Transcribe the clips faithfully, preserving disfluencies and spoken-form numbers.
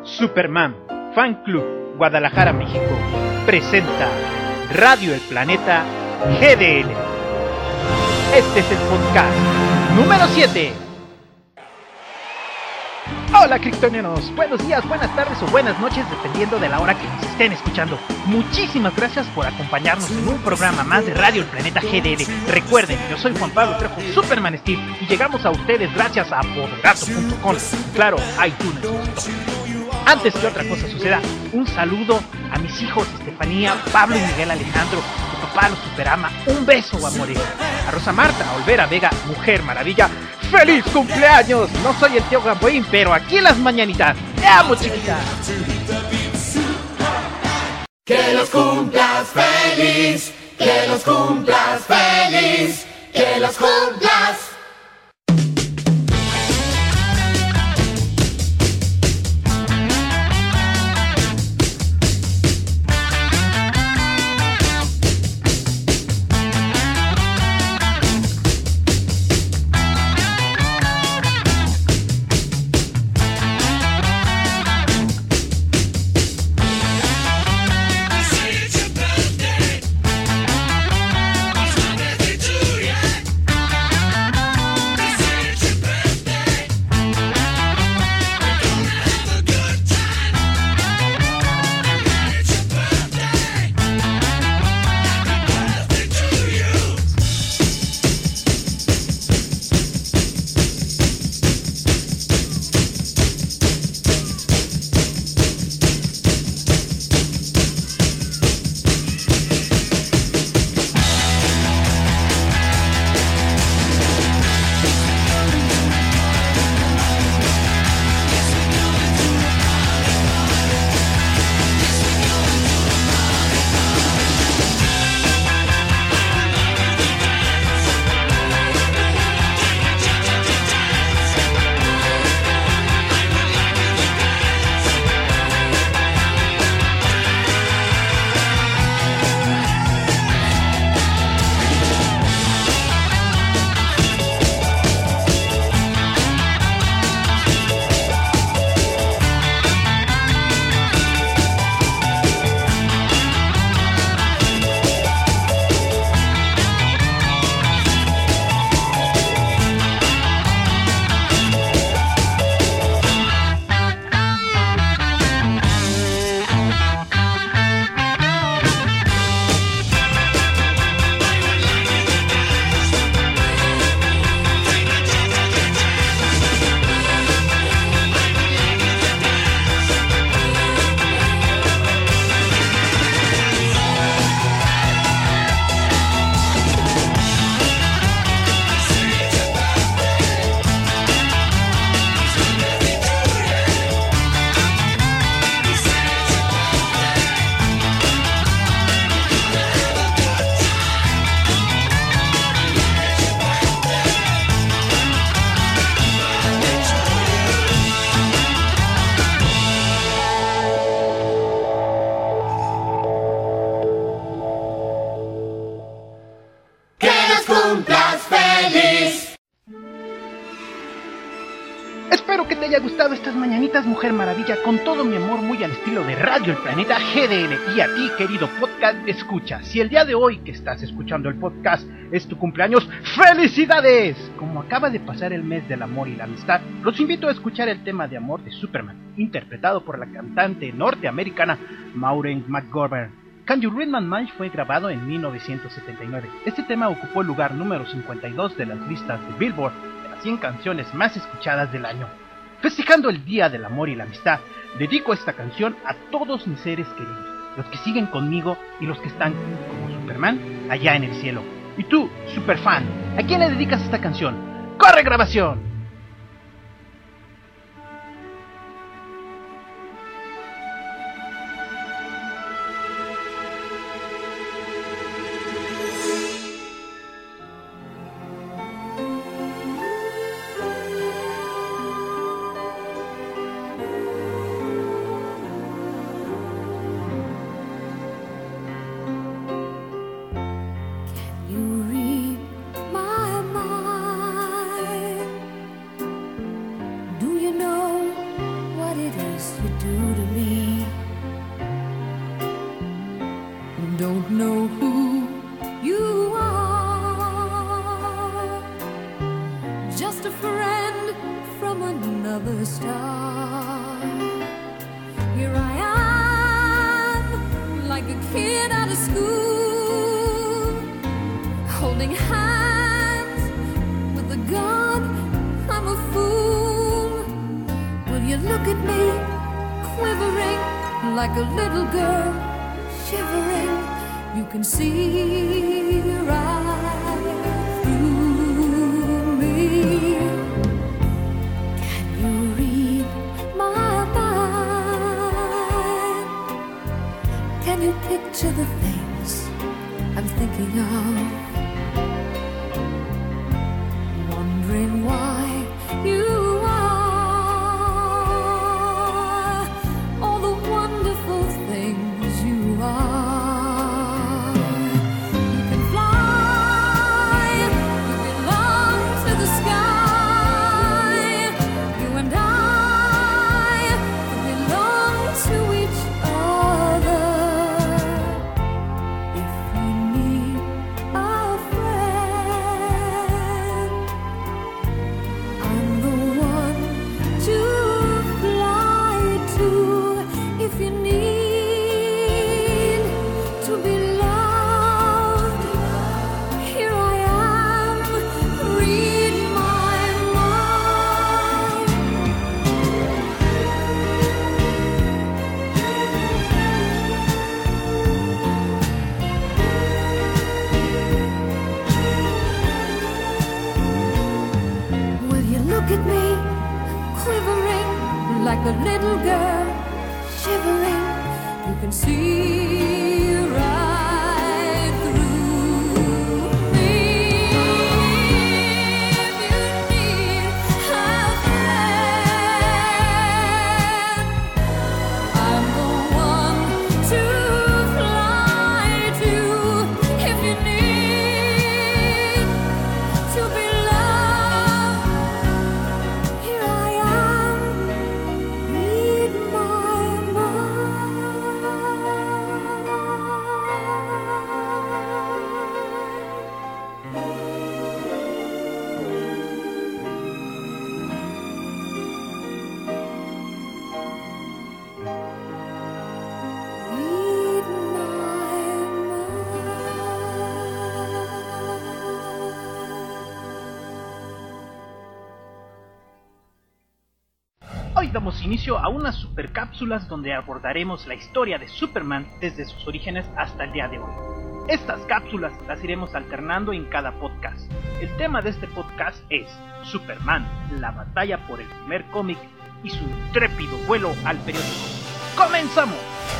Superman Fan Club Guadalajara, México presenta Radio El Planeta G D L. Este es el podcast número siete. Hola kryptonianos, buenos días, buenas tardes o buenas noches dependiendo de la hora que nos estén escuchando. Muchísimas gracias por acompañarnos en un programa más de Radio El Planeta G D L. Recuerden, yo soy Juan Pablo Trejo, Superman Steve, y llegamos a ustedes gracias a Poderato punto com, claro, iTunes. Antes que otra cosa suceda, un saludo a mis hijos Estefanía, Pablo y Miguel Alejandro, tu papá los superama, un beso amores. A Rosa Marta Olvera Vega, Mujer Maravilla, ¡feliz cumpleaños! No soy el tío Gamboín, pero aquí en las mañanitas, ¡te amo chiquita! Que los cumplas feliz, que los cumplas feliz, que los cumplas. Espero que te haya gustado estas mañanitas, Mujer Maravilla, con todo mi amor, muy al estilo de Radio El Planeta G D L. Y a ti, querido podcast escucha, si el día de hoy que estás escuchando el podcast es tu cumpleaños, ¡felicidades! Como acaba de pasar el mes del amor y la amistad, los invito a escuchar el tema de amor de Superman, interpretado por la cantante norteamericana Maureen McGovern. Can You Read My Mind fue grabado en mil novecientos setenta y nueve. Este tema ocupó el lugar número cincuenta y dos de las listas de Billboard de las cien canciones más escuchadas del año. Festejando el Día del Amor y la Amistad, dedico esta canción a todos mis seres queridos, los que siguen conmigo y los que están, como Superman, allá en el cielo. Y tú, superfan, ¿a quién le dedicas esta canción? ¡Corre grabación! don't know who you are, just a friend from another star. Here I am, like a kid out of school, holding hands with a gun. I'm a fool. Will you look at me, quivering like a little girl, shivering? You can see right through me. Can you read my mind? Can you picture the things I'm thinking of? Wondering why you are all the wonderful things you are. You can fly, you belong to the sky. You and I belong to each other. If you need a friend, I'm the one to fly to. If you need to be loved, here I am. Read my mind. Will you look at me, quivering like a little girl, shivering? You can see right through me. If you need a friend, I'm the one to fly to. If you need to be loved, here I am. Read my Read Hoy damos inicio a unas supercápsulas donde abordaremos la historia de Superman desde sus orígenes hasta el día de hoy. Estas cápsulas las iremos alternando en cada podcast. El tema de este podcast es Superman, la batalla por el primer cómic y su intrépido vuelo al periódico. ¡Comenzamos!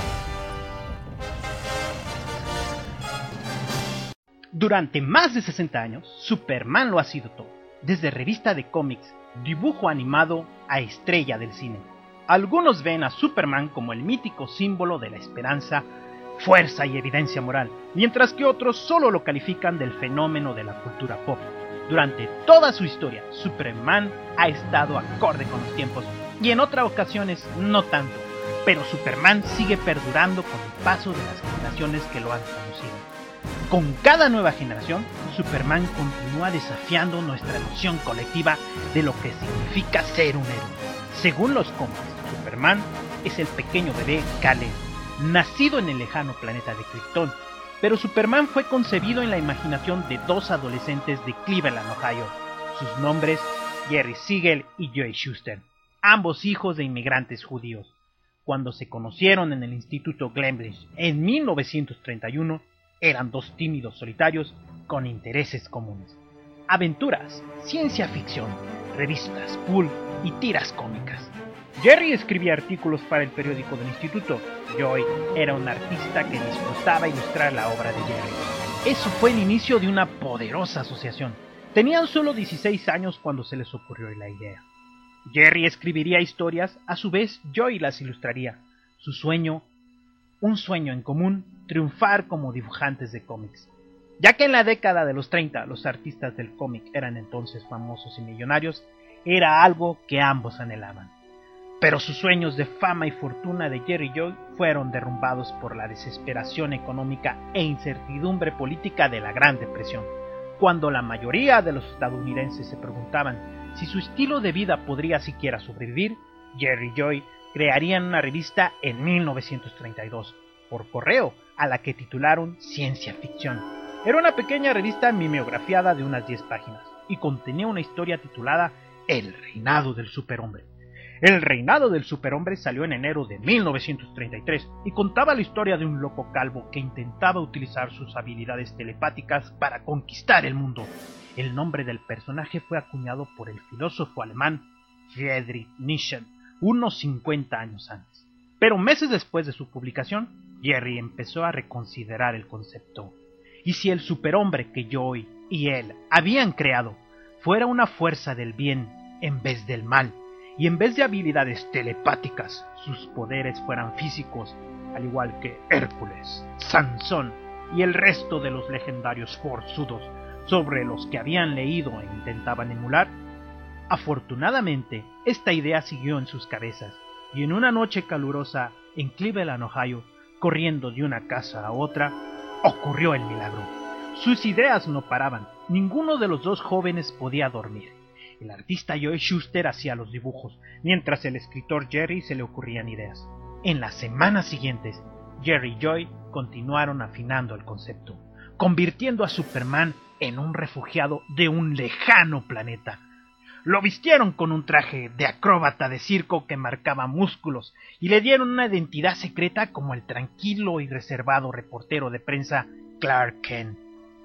Durante más de sesenta años, Superman lo ha sido todo, desde revista de cómics, dibujo animado a estrella del cine. Algunos ven a Superman como el mítico símbolo de la esperanza, fuerza y evidencia moral, mientras que otros solo lo califican del fenómeno de la cultura pop. Durante toda su historia, Superman ha estado acorde con los tiempos y en otras ocasiones no tanto, pero Superman sigue perdurando con el paso de las generaciones que lo han conocido. Con cada nueva generación, Superman continúa desafiando nuestra noción colectiva de lo que significa ser un héroe. Según los cómics, Superman es el pequeño bebé Kal-El, nacido en el lejano planeta de Krypton, pero Superman fue concebido en la imaginación de dos adolescentes de Cleveland, Ohio. Sus nombres, Jerry Siegel y Joe Shuster, ambos hijos de inmigrantes judíos. Cuando se conocieron en el Instituto Glenbridge en mil novecientos treinta y uno, eran dos tímidos solitarios con intereses comunes: aventuras, ciencia ficción, revistas, pulp y tiras cómicas. Jerry escribía artículos para el periódico del instituto. Joy era un artista que disfrutaba ilustrar la obra de Jerry. Eso fue el inicio de una poderosa asociación. Tenían solo dieciséis años cuando se les ocurrió la idea. Jerry escribiría historias, a su vez Joy las ilustraría. Su sueño, un sueño en común, triunfar como dibujantes de cómics. Ya que en la década de los treinta los artistas del cómic eran entonces famosos y millonarios, era algo que ambos anhelaban. Pero sus sueños de fama y fortuna de Jerry Joy fueron derrumbados por la desesperación económica e incertidumbre política de la Gran Depresión. Cuando la mayoría de los estadounidenses se preguntaban si su estilo de vida podría siquiera sobrevivir, Jerry Joy crearía una revista en mil novecientos treinta y dos, por correo, a la que titularon Ciencia Ficción. Era una pequeña revista mimeografiada de unas diez páginas, y contenía una historia titulada El reinado del superhombre. El reinado del superhombre salió en enero de mil novecientos treinta y tres y contaba la historia de un loco calvo que intentaba utilizar sus habilidades telepáticas para conquistar el mundo. El nombre del personaje fue acuñado por el filósofo alemán Friedrich Nietzsche unos cincuenta años antes. Pero meses después de su publicación, Jerry empezó a reconsiderar el concepto. ¿Y si el superhombre que Joy y él habían creado fuera una fuerza del bien en vez del mal? Y en vez de habilidades telepáticas, sus poderes fueran físicos, al igual que Hércules, Sansón y el resto de los legendarios forzudos sobre los que habían leído e intentaban emular. Afortunadamente, esta idea siguió en sus cabezas, y en una noche calurosa en Cleveland, Ohio, corriendo de una casa a otra, ocurrió el milagro. Sus ideas no paraban, ninguno de los dos jóvenes podía dormir. El artista Joe Shuster hacía los dibujos, mientras el escritor Jerry se le ocurrían ideas. En las semanas siguientes, Jerry y Joy continuaron afinando el concepto, convirtiendo a Superman en un refugiado de un lejano planeta. Lo vistieron con un traje de acróbata de circo que marcaba músculos y le dieron una identidad secreta como el tranquilo y reservado reportero de prensa Clark Kent.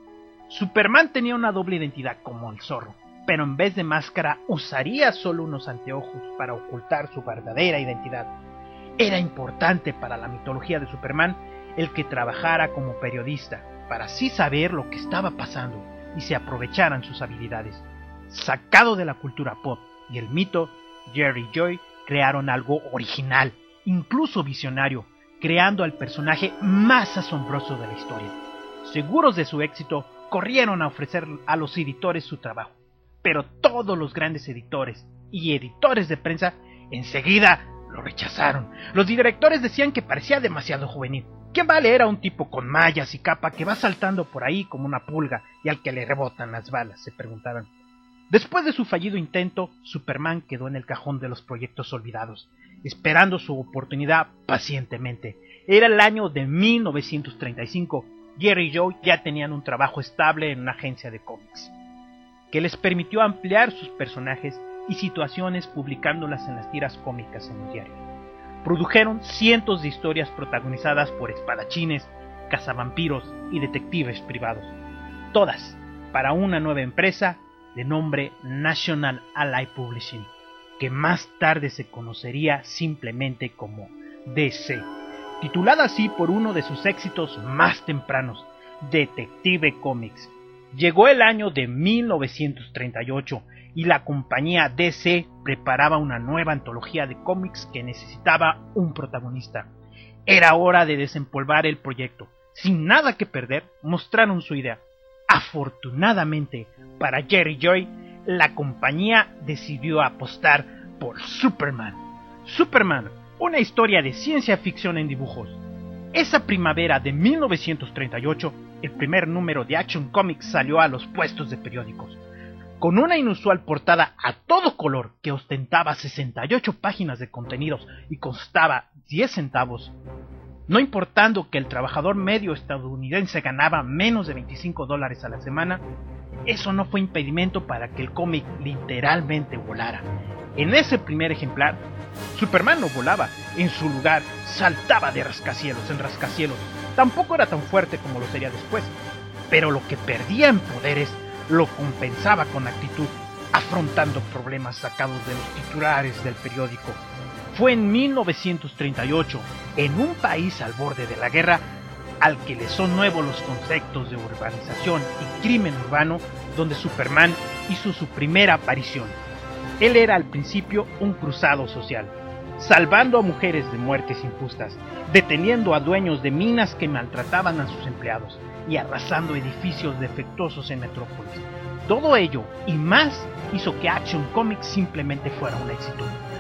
Superman tenía una doble identidad como el Zorro, pero en vez de máscara usaría solo unos anteojos para ocultar su verdadera identidad. Era importante para la mitología de Superman el que trabajara como periodista, para así saber lo que estaba pasando y se aprovecharan sus habilidades. Sacado de la cultura pop y el mito, Jerry y Joy crearon algo original, incluso visionario, creando al personaje más asombroso de la historia. Seguros de su éxito, corrieron a ofrecer a los editores su trabajo. Pero todos los grandes editores y editores de prensa enseguida lo rechazaron. Los directores decían que parecía demasiado juvenil. ¿Quién va a leer a un tipo con mallas y capa que va saltando por ahí como una pulga y al que le rebotan las balas?, se preguntaban. Después de su fallido intento, Superman quedó en el cajón de los proyectos olvidados, esperando su oportunidad pacientemente. Era el año de mil novecientos treinta y cinco. Jerry y Joe ya tenían un trabajo estable en una agencia de cómics, que les permitió ampliar sus personajes y situaciones publicándolas en las tiras cómicas en el diario. Produjeron cientos de historias protagonizadas por espadachines, cazavampiros y detectives privados, todas para una nueva empresa de nombre National Ally Publishing, que más tarde se conocería simplemente como D C, titulada así por uno de sus éxitos más tempranos, Detective Comics. Llegó el año de mil novecientos treinta y ocho y la compañía D C preparaba una nueva antología de cómics que necesitaba un protagonista. Era hora de desempolvar el proyecto. Sin nada que perder, mostraron su idea. Afortunadamente para Jerry y Joy, la compañía decidió apostar por Superman. Superman, una historia de ciencia ficción en dibujos. Esa primavera de mil novecientos treinta y ocho, el primer número de Action Comics salió a los puestos de periódicos, con una inusual portada a todo color que ostentaba sesenta y ocho páginas de contenidos y costaba diez centavos. No importando que el trabajador medio estadounidense ganaba menos de veinticinco dólares a la semana, eso no fue impedimento para que el cómic literalmente volara. En ese primer ejemplar, Superman no volaba, en su lugar saltaba de rascacielos en rascacielos. Tampoco era tan fuerte como lo sería después, pero lo que perdía en poderes lo compensaba con actitud, afrontando problemas sacados de los titulares del periódico. Fue en mil novecientos treinta y ocho, en un país al borde de la guerra, al que le son nuevos los conceptos de urbanización y crimen urbano, donde Superman hizo su primera aparición. Él era al principio un cruzado social, salvando a mujeres de muertes injustas, deteniendo a dueños de minas que maltrataban a sus empleados y arrasando edificios defectuosos en Metrópolis. Todo ello y más hizo que Action Comics simplemente fuera un éxito.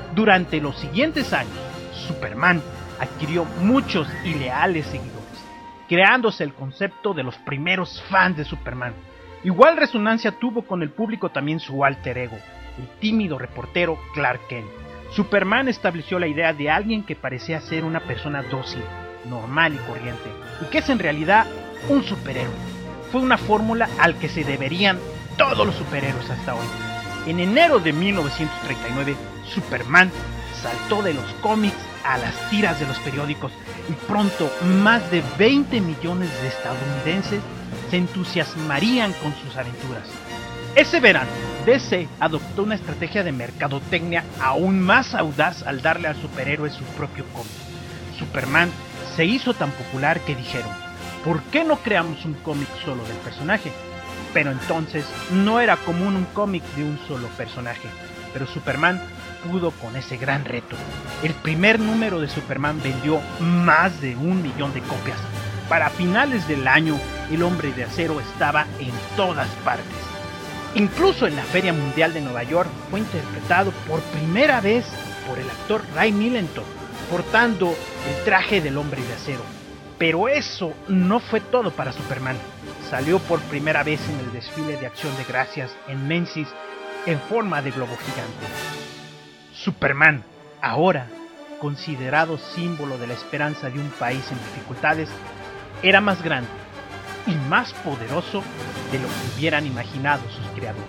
Durante los siguientes años, Superman adquirió muchos y leales seguidores, creándose el concepto de los primeros fans de Superman. Igual resonancia tuvo con el público también su alter ego, el tímido reportero Clark Kent. Superman estableció la idea de alguien que parecía ser una persona dócil, normal y corriente, y que es en realidad un superhéroe. Fue una fórmula al que se deberían todos los superhéroes hasta hoy. En enero de mil novecientos treinta y nueve, Superman saltó de los cómics a las tiras de los periódicos y pronto más de veinte millones de estadounidenses se entusiasmarían con sus aventuras. Ese verano, D C adoptó una estrategia de mercadotecnia aún más audaz al darle al superhéroe su propio cómic. Superman se hizo tan popular que dijeron, ¿por qué no creamos un cómic solo del personaje? Pero entonces no era común un cómic de un solo personaje, pero Superman pudo con ese gran reto. El primer número de Superman vendió más de un millón de copias. Para finales del año, el Hombre de Acero estaba en todas partes. Incluso en la Feria Mundial de Nueva York fue interpretado por primera vez por el actor Ray Milland, portando el traje del Hombre de Acero. Pero eso no fue todo para Superman. Salió por primera vez en el desfile de Acción de Gracias en Macy's en forma de globo gigante. Superman, ahora considerado símbolo de la esperanza de un país en dificultades, era más grande y más poderoso de lo que hubieran imaginado sus creadores.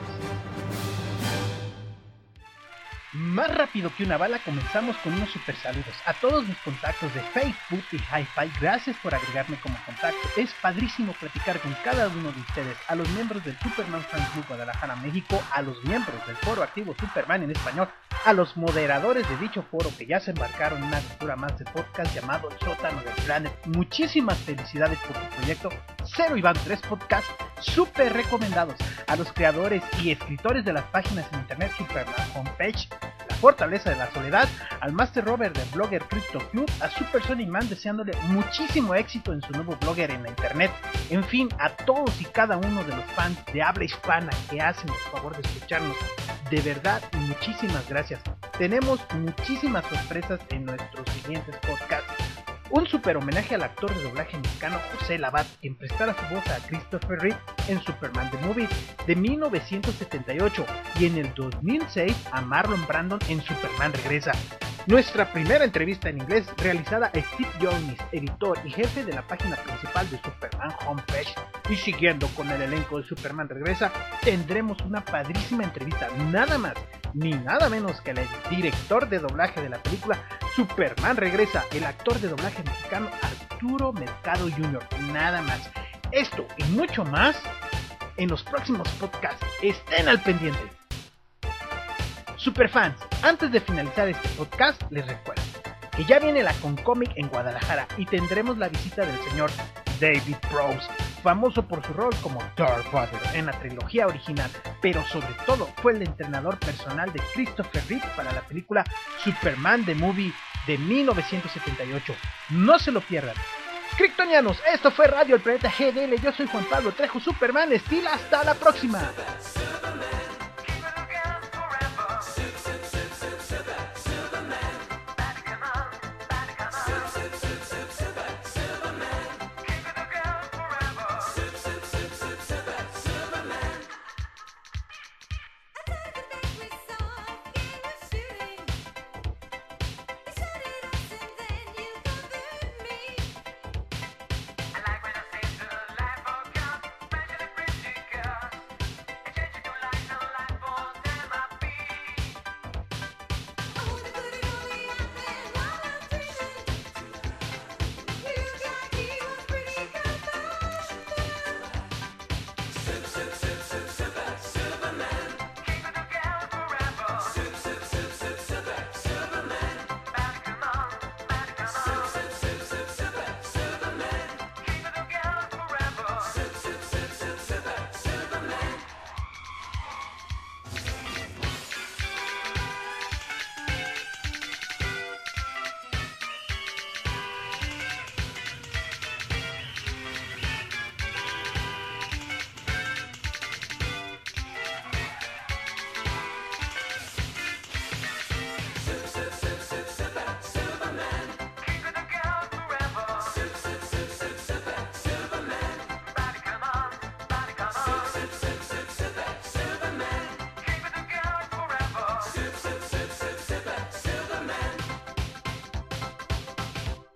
Más rápido que una bala, comenzamos con unos super saludos a todos mis contactos de Facebook y Hi-Fi. Gracias por agregarme como contacto. Es padrísimo platicar con cada uno de ustedes, a los miembros del Superman Fan Club Guadalajara, México, a los miembros del foro activo Superman en español, a los moderadores de dicho foro que ya se embarcaron en una aventura más de podcast llamado El Sótano del Planet. Muchísimas felicidades por tu proyecto. Cero Iván tres Podcast, súper recomendados. A los creadores y escritores de las páginas en internet Superman Homepage, La Fortaleza de la Soledad, al Master Robert del blogger Crypto Club, a Super Sonic Man deseándole muchísimo éxito en su nuevo blogger en la internet. En fin, a todos y cada uno de los fans de habla hispana que hacen el favor de escucharnos. De verdad, muchísimas gracias. Tenemos muchísimas sorpresas en nuestros siguientes podcasts. Un super homenaje al actor de doblaje mexicano José Labat, quien prestara su voz a Christopher Reeve en Superman The Movie de mil novecientos setenta y ocho, y en el dos mil seis a Marlon Brando en Superman Regresa. Nuestra primera entrevista en inglés realizada a Steve Jones, editor y jefe de la página principal de Superman Homepage. Y siguiendo con el elenco de Superman Regresa, tendremos una padrísima entrevista, nada más ni nada menos que el director de doblaje de la película Superman Regresa, el actor de doblaje mexicano Arturo Mercado junior Nada más. Esto y mucho más en los próximos podcasts. Estén al pendiente. Superfans, antes de finalizar este podcast, les recuerdo que ya viene la Concomic en Guadalajara y tendremos la visita del señor David Prowse, famoso por su rol como Darth Vader en la trilogía original, pero sobre todo fue el entrenador personal de Christopher Reeve para la película Superman The Movie de mil novecientos setenta y ocho. No se lo pierdan. Kryptonianos, esto fue Radio El Planeta G D L, yo soy Juan Pablo Trejo, Superman Steel, hasta la próxima.